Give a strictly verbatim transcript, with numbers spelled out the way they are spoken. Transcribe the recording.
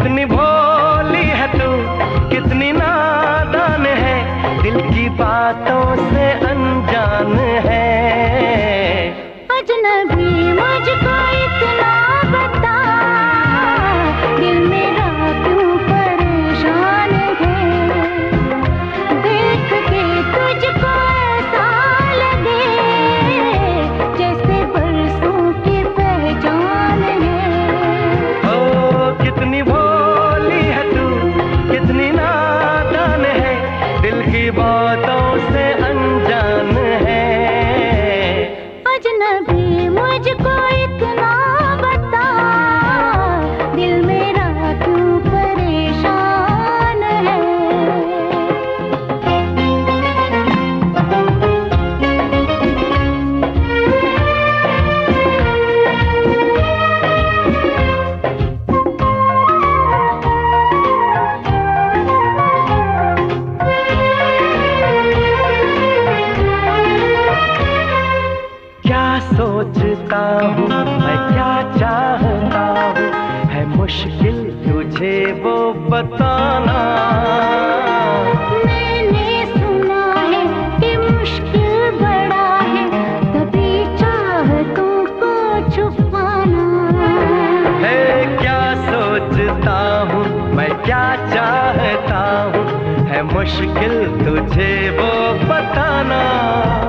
कितनी भोली है तू, कितनी नादान है, दिल की बातों से अनजान है। अजनबी मुझको इतना बता, दिल मेरा क्यों परेशान है। देख के तुझको ऐसा लगे जैसे बरसों की पहचान है। ओ कितनी भोली है तू, कितनी नादान है, दिल की बातों से अनजान है। अजनबी मुझको इतना बता, दिल मेरा क्यों परेशान है। क्या सोचता हूँ मैं, क्या चाहता हूँ, है मुश्किल तुझे वो बताना। मैंने सुना है कि मुश्किल बड़ा है, तभी चाहतों को छुपाना। है क्या सोचता हूँ मैं, क्या चाहता हूँ, है मुश्किल तुझे वो बताना।